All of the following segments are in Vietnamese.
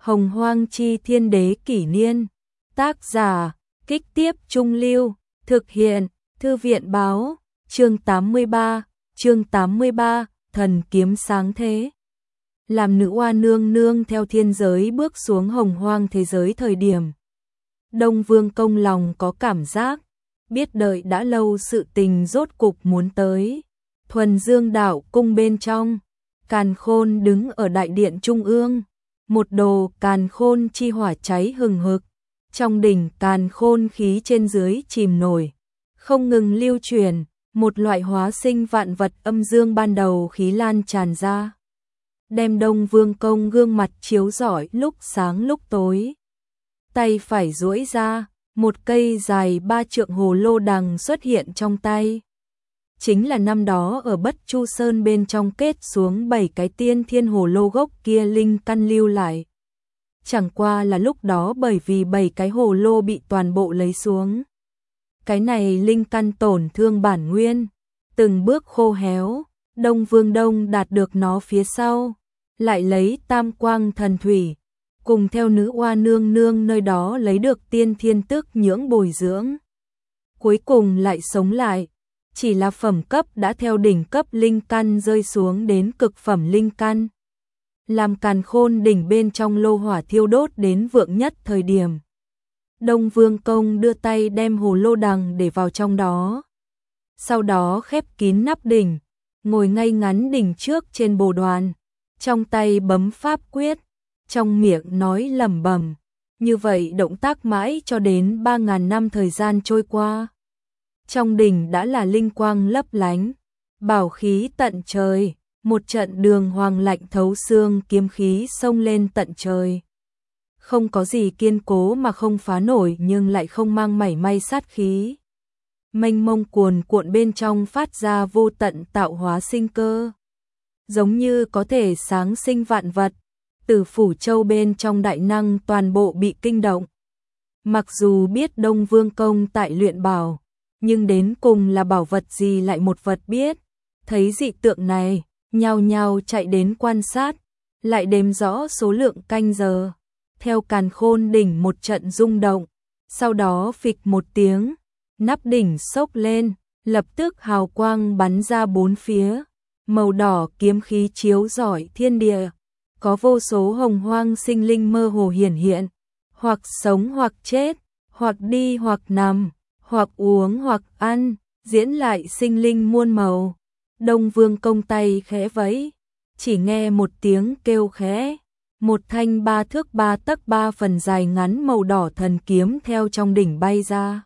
Hồng Hoang Chi Thiên Đế Kỷ Niên. Tác giả, Kích Tiếp Trung Lưu. Thực hiện, Thư viện Báo. Chương 83, Thần Kiếm Sáng Thế. Làm nữ oa nương nương theo thiên giới bước xuống hồng hoang thế giới thời điểm. Đông Vương Công lòng có cảm giác, biết đợi đã lâu sự tình rốt cục muốn tới. Thuần Dương Đạo Cung bên trong, Càn Khôn đứng ở đại điện trung ương, một đồ Càn Khôn chi hỏa cháy hừng hực, trong đỉnh Càn Khôn khí trên dưới chìm nổi, không ngừng lưu truyền, một loại hóa sinh vạn vật âm dương ban đầu khí lan tràn ra, đem Đông Vương Công gương mặt chiếu rọi lúc sáng lúc tối. Tay phải duỗi ra, một cây dài 3 trượng hồ lô đằng xuất hiện trong tay. Chính là năm đó ở Bất Chu Sơn bên trong kết xuống 7 cái tiên thiên hồ lô gốc kia linh căn lưu lại. Chẳng qua là lúc đó bởi vì 7 cái hồ lô bị toàn bộ lấy xuống. Cái này linh căn tổn thương bản nguyên, từng bước khô héo, Đông Vương Đông đạt được nó phía sau, lại lấy Tam Quang Thần Thủy, cùng theo nữ oa nương nương nơi đó lấy được tiên thiên tức nhưỡng bồi dưỡng. Cuối cùng lại sống lại, chỉ là phẩm cấp đã theo đỉnh cấp linh căn rơi xuống đến cực phẩm linh căn. Làm Càn Khôn đỉnh bên trong lô hỏa thiêu đốt đến vượng nhất thời điểm. Đông Vương Công đưa tay đem hồ lô đằng để vào trong đó. Sau đó khép kín nắp đỉnh, ngồi ngay ngắn đỉnh trước trên bồ đoàn, trong tay bấm pháp quyết, trong miệng nói lẩm bẩm. Như vậy động tác mãi cho đến 3.000 năm thời gian trôi qua. Trong đỉnh đã là linh quang lấp lánh, bảo khí tận trời, một trận đường hoàng lạnh thấu xương kiếm khí xông lên tận trời. Không có gì kiên cố mà không phá nổi nhưng lại không mang mảy may sát khí. Mênh mông cuồn cuộn bên trong phát ra vô tận tạo hóa sinh cơ. Giống như có thể sáng sinh vạn vật, Tử Phủ Châu bên trong đại năng toàn bộ bị kinh động. Mặc dù biết Đông Vương Công tại luyện bảo, nhưng đến cùng là bảo vật gì lại một vật biết. Thấy dị tượng này, nhao nhao chạy đến quan sát, lại đếm rõ số lượng canh giờ. Theo Càn Khôn đỉnh một trận rung động, sau đó phịch một tiếng, nắp đỉnh xốc lên, lập tức hào quang bắn ra bốn phía, màu đỏ kiếm khí chiếu rọi thiên địa, có vô số hồng hoang sinh linh mơ hồ hiển hiện, hoặc sống hoặc chết, hoặc đi hoặc nằm, hoặc uống hoặc ăn, diễn lại sinh linh muôn màu. Đông Vương Công tay khẽ vẫy, chỉ nghe một tiếng kêu khẽ, một thanh 3 thước 3 tấc 3 phần dài ngắn màu đỏ thần kiếm theo trong đỉnh bay ra.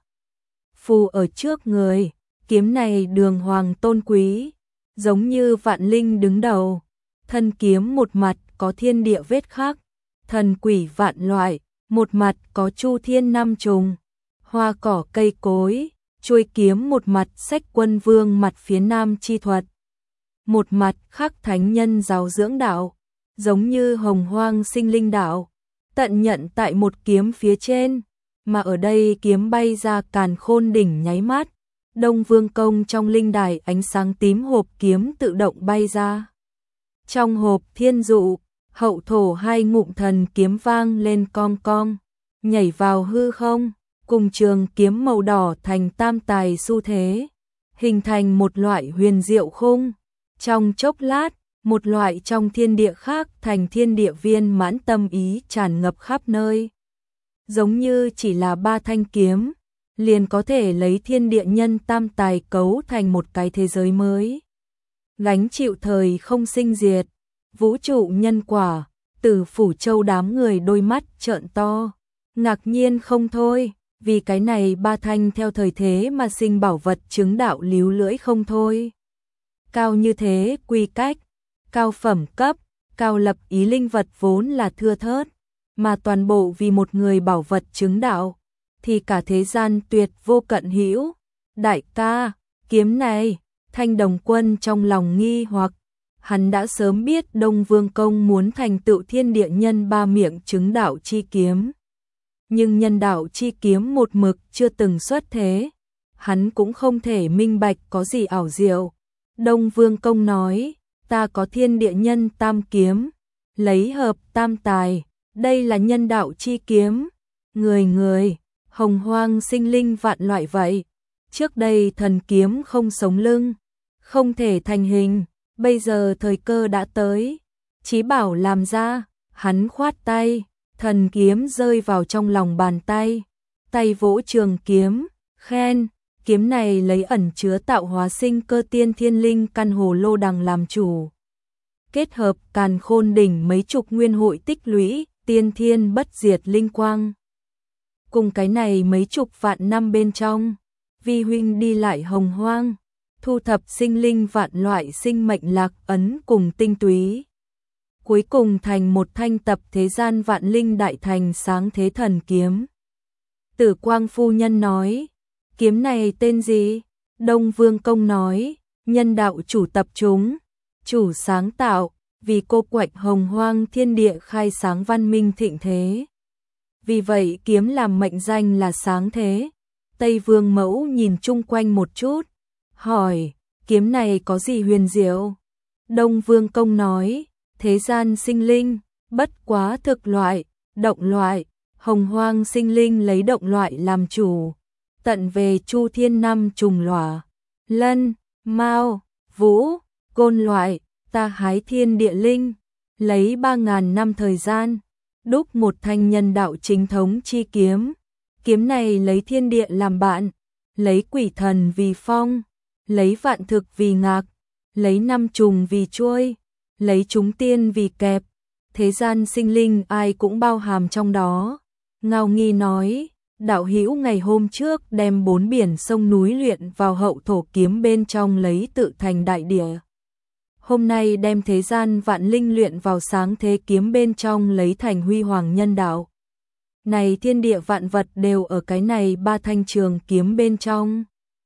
Phù ở trước người, kiếm này đường hoàng tôn quý, giống như vạn linh đứng đầu. Thân kiếm một mặt có thiên địa vết khắc, thần quỷ vạn loại, một mặt có chu thiên năm trùng, hoa cỏ cây cối, chuôi kiếm một mặt xách quân vương mặt phía nam chi thuật. Một mặt khắc thánh nhân giáo dưỡng đạo, giống như hồng hoang sinh linh đạo, tận nhận tại một kiếm phía trên, mà ở đây kiếm bay ra Càn Khôn đỉnh nháy mắt, Đông Vương Công trong linh đài ánh sáng tím hộp kiếm tự động bay ra. Trong hộp thiên dụ, hậu thổ 2 ngụm thần kiếm vang lên cong cong, nhảy vào hư không, cùng trường kiếm màu đỏ thành tam tài xu thế, hình thành một loại huyền diệu khung. Trong chốc lát, một loại trong thiên địa khác thành thiên địa viên mãn tâm ý tràn ngập khắp nơi. Giống như chỉ là 3 thanh kiếm, liền có thể lấy thiên địa nhân tam tài cấu thành một cái thế giới mới. Gánh chịu thời không sinh diệt, vũ trụ nhân quả, Tử Phủ Châu đám người đôi mắt trợn to, ngạc nhiên không thôi, vì cái này 3 thanh theo thời thế mà sinh bảo vật chứng đạo líu lưỡi không thôi. Cao như thế quy cách, cao phẩm cấp, cao lập ý linh vật vốn là thưa thớt, mà toàn bộ vì một người bảo vật chứng đạo, thì cả thế gian tuyệt vô cận hữu. Đại ca, kiếm này, Thanh Đồng Quân trong lòng nghi hoặc, hắn đã sớm biết Đông Vương Công muốn thành tựu thiên địa nhân 3 miệng chứng đạo chi kiếm. Nhưng nhân đạo chi kiếm một mực chưa từng xuất thế, hắn cũng không thể minh bạch có gì ảo diệu. Đông Vương Công nói, ta có thiên địa nhân tam kiếm, lấy hợp tam tài, Đây là nhân đạo chi kiếm, người, hồng hoang sinh linh vạn loại vậy. Trước đây thần kiếm không sống lưng, không thể thành hình, bây giờ thời cơ đã tới. Chí bảo làm ra, hắn khoát tay, thần kiếm rơi vào trong lòng bàn tay. Tay vỗ trường kiếm, khen, kiếm này lấy ẩn chứa tạo hóa sinh cơ tiên thiên linh căn hồ lô đằng làm chủ. Kết hợp càn khôn đỉnh mấy chục nguyên hội tích lũy, tiên thiên bất diệt linh quang. Cùng cái này mấy chục vạn năm bên trong, vi huynh đi lại hồng hoang, thu thập sinh linh vạn loại sinh mệnh lạc ấn cùng tinh túy. Cuối cùng thành một thanh tập thế gian vạn linh đại thành sáng thế thần kiếm. Tử Quang phu nhân nói, kiếm này tên gì? Đông Vương Công nói, nhân đạo chủ tập chúng, chủ sáng tạo, vì cô quạnh hồng hoang thiên địa khai sáng văn minh thịnh thế. Vì vậy kiếm làm mệnh danh là sáng thế. Tây Vương Mẫu nhìn chung quanh một chút, hỏi, kiếm này có gì huyền diệu? Đông Vương Công nói, thế gian sinh linh, bất quá thực loại, động loại, hồng hoang sinh linh lấy động loại làm chủ, tận về chu thiên năm trùng lỏa, lân, mao, vũ, côn loại, ta hái thiên địa linh, lấy 3.000 năm thời gian, đúc một thanh nhân đạo chính thống chi kiếm. Kiếm này lấy thiên địa làm bạn, lấy quỷ thần vì phong, lấy vạn thực vì ngạc, lấy năm trùng vì chuôi, lấy chúng tiên vì kẹp, thế gian sinh linh ai cũng bao hàm trong đó. Ngao Nghi nói, đạo hữu ngày hôm trước đem 4 biển sông núi luyện vào hậu thổ kiếm bên trong lấy tự thành đại địa. Hôm nay đem thế gian vạn linh luyện vào sáng thế kiếm bên trong lấy thành huy hoàng nhân đạo. Này thiên địa vạn vật đều ở cái này 3 thanh trường kiếm bên trong.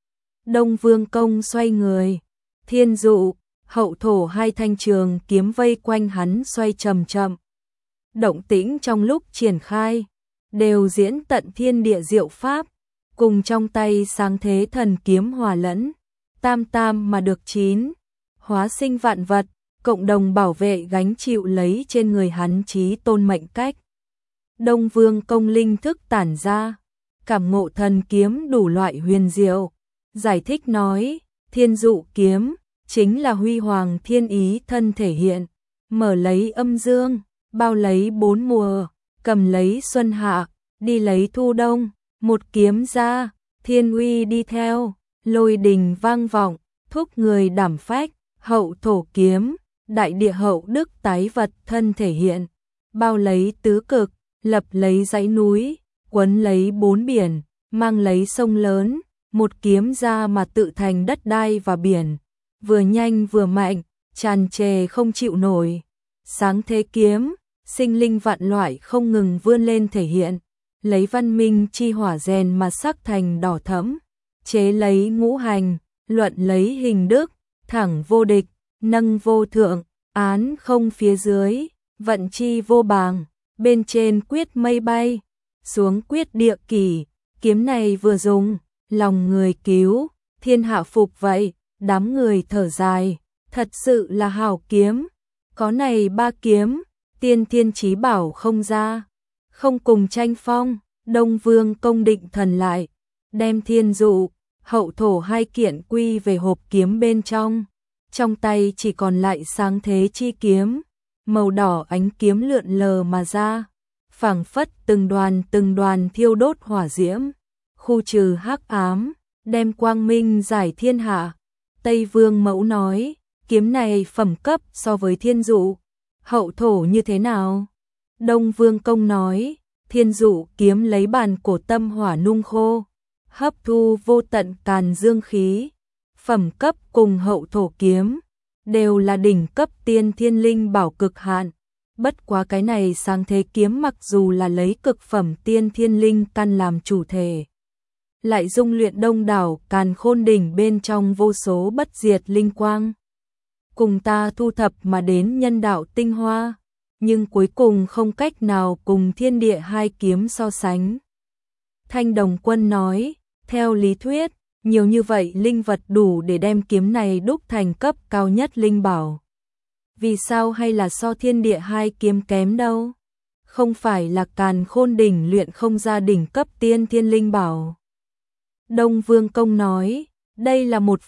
Đông Vương Công xoay người, thiên dụ, hậu thổ 2 thanh trường kiếm vây quanh hắn xoay chậm chậm. Động tĩnh trong lúc triển khai, đều diễn tận thiên địa diệu pháp, cùng trong tay sáng thế thần kiếm hòa lẫn, tam tam mà được 9, hóa sinh vạn vật, cộng đồng bảo vệ gánh chịu lấy trên người hắn chí tôn mệnh cách. Đông Vương Công linh thức tản ra, cảm ngộ thần kiếm đủ loại huyền diệu, giải thích nói, thiên dụ kiếm chính là huy hoàng thiên ý thân thể hiện, mở lấy âm dương, bao lấy 4 mùa, cầm lấy xuân hạ, đi lấy thu đông, một kiếm ra, thiên uy đi theo, lôi đình vang vọng, thúc người đảm phách, hậu thổ kiếm, đại địa hậu đức tái vật thân thể hiện, bao lấy tứ cực, lập lấy dãy núi, quấn lấy 4 biển, mang lấy sông lớn, một kiếm ra mà tự thành đất đai và biển, vừa nhanh vừa mạnh, tràn trề không chịu nổi. Sáng thế kiếm, sinh linh vạn loại không ngừng vươn lên thể hiện, lấy văn minh chi hỏa rèn mà sắc thành đỏ thẫm, chế lấy ngũ hành, luận lấy hình đức, thẳng vô địch, nâng vô thượng, án không phía dưới, vận chi vô bàng, bên trên quyết mây bay, xuống quyết địa kỷ, kiếm này vừa dùng, lòng người cứu, thiên hạ phục vậy, đám người thở dài, thật sự là hảo kiếm, có này 3 kiếm, tiên thiên chí bảo không ra, không cùng tranh phong. Đông Vương Công định thần lại, đem thiên dụ, hậu thổ 2 kiện quy về hộp kiếm bên trong tay chỉ còn lại sáng thế chi kiếm, màu đỏ ánh kiếm lượn lờ mà ra, phảng phất từng đoàn thiêu đốt hỏa diễm, khu trừ hắc ám, đem quang minh giải thiên hạ. Tây Vương Mẫu nói, kiếm này phẩm cấp so với thiên dụ, hậu thổ như thế nào? Đông Vương Công nói, thiên dụ kiếm lấy bàn cổ tâm hỏa nung khô, hấp thu vô tận càn dương khí, phẩm cấp cùng hậu thổ kiếm, đều là đỉnh cấp tiên thiên linh bảo cực hạn. Bất quá cái này sáng thế kiếm mặc dù là lấy cực phẩm tiên thiên linh căn làm chủ thể, lại dung luyện đông đảo càn khôn đỉnh bên trong vô số bất diệt linh quang, cùng ta thu thập mà đến nhân đạo tinh hoa, nhưng cuối cùng không cách nào cùng thiên địa 2 kiếm so sánh. Thanh Đồng Quân nói, theo lý thuyết, nhiều như vậy linh vật đủ để đem kiếm này đúc thành cấp cao nhất linh bảo. Vì sao hay là so thiên địa 2 kiếm kém đâu? không phải là càn khôn đỉnh luyện không ra đỉnh cấp tiên thiên linh bảo. Đông Vương Công nói, đây là một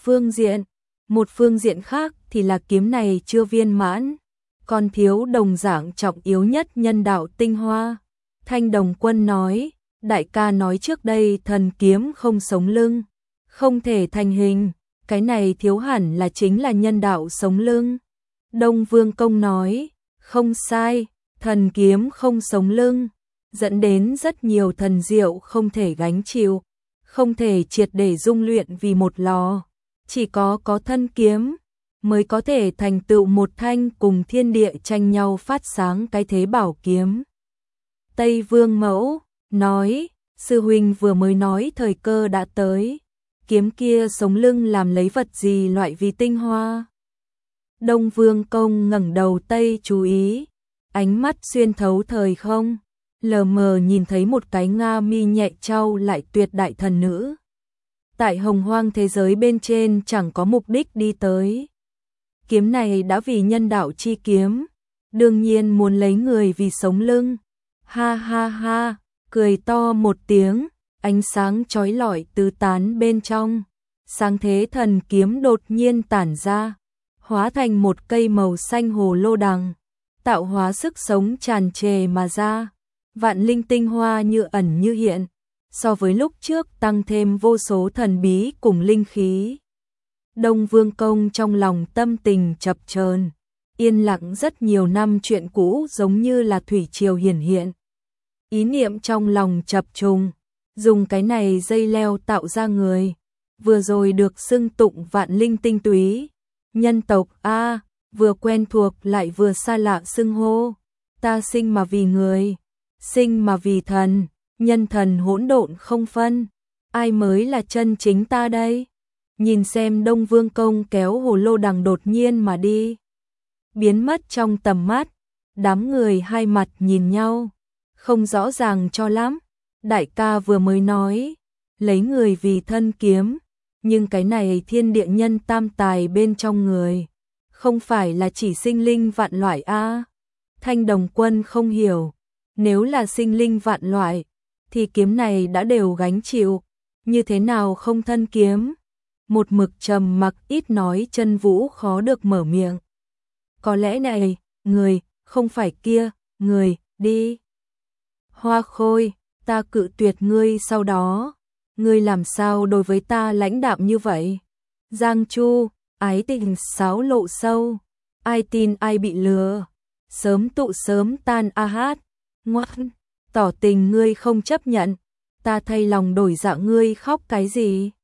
phương diện khác thì là kiếm này chưa viên mãn, còn thiếu đồng dạng trọng yếu nhất nhân đạo tinh hoa. Thanh Đồng Quân nói, đại ca nói trước đây thần kiếm không sống lưng, không thể thành hình, cái này thiếu hẳn là chính là nhân đạo sống lưng. Đông Vương Công nói, không sai, thần kiếm không sống lưng, dẫn đến rất nhiều thần diệu không thể gánh chịu, không thể triệt để dung luyện vì một lò, chỉ có thân kiếm mới có thể thành tựu một thanh cùng thiên địa tranh nhau phát sáng cái thế bảo kiếm. Tây Vương Mẫu nói, sư huynh vừa mới nói thời cơ đã tới, kiếm kia sống lưng làm lấy vật gì loại vì tinh hoa. Đông Vương Công ngẩng đầu Tây chú ý, ánh mắt xuyên thấu thời không, lờ mờ nhìn thấy một cái nga mi nhẹ trao lại tuyệt đại thần nữ. Tại hồng hoang thế giới bên trên chẳng có mục đích đi tới. Kiếm này đã vì nhân đạo chi kiếm, đương nhiên muốn lấy người vì sống lưng. Ha ha ha, cười to một tiếng, ánh sáng chói lọi tứ tán bên trong. Sáng thế thần kiếm đột nhiên tản ra, hóa thành một cây màu xanh hồ lô đằng, tạo hóa sức sống tràn trề mà ra. Vạn linh tinh hoa như ẩn như hiện, so với lúc trước tăng thêm vô số thần bí cùng linh khí. Đông Vương Công trong lòng tâm tình chập chờn, yên lặng rất nhiều năm chuyện cũ giống như là thủy triều hiển hiện. Ý niệm trong lòng chập trùng, dùng cái này dây leo tạo ra người, vừa rồi được xưng tụng vạn linh tinh túy. Nhân tộc a, vừa quen thuộc lại vừa xa lạ xưng hô, ta sinh mà vì người, sinh mà vì thần, nhân thần hỗn độn không phân, ai mới là chân chính ta đây? Nhìn xem Đông Vương Công kéo hồ lô đằng đột nhiên mà đi, biến mất trong tầm mắt, đám người hai mặt nhìn nhau, không rõ ràng cho lắm. Đại ca vừa mới nói, lấy người vì thân kiếm, nhưng cái này thiên địa nhân tam tài bên trong người, không phải là chỉ sinh linh vạn loại a? Thanh Đồng Quân không hiểu, nếu là sinh linh vạn loại, thì kiếm này đã đều gánh chịu, như thế nào không thân kiếm? Một mực trầm mặc ít nói Chân Vũ khó được mở miệng. Có lẽ này, người, không phải kia, người, đi. Hoa Khôi, ta cự tuyệt ngươi sau đó, ngươi làm sao đối với ta lãnh đạm như vậy? Giang Chu, ái tình xáo lộ sâu, ai tin ai bị lừa, sớm tụ sớm tan a hát, ngoan, tỏ tình ngươi không chấp nhận, ta thay lòng đổi dạ ngươi khóc cái gì?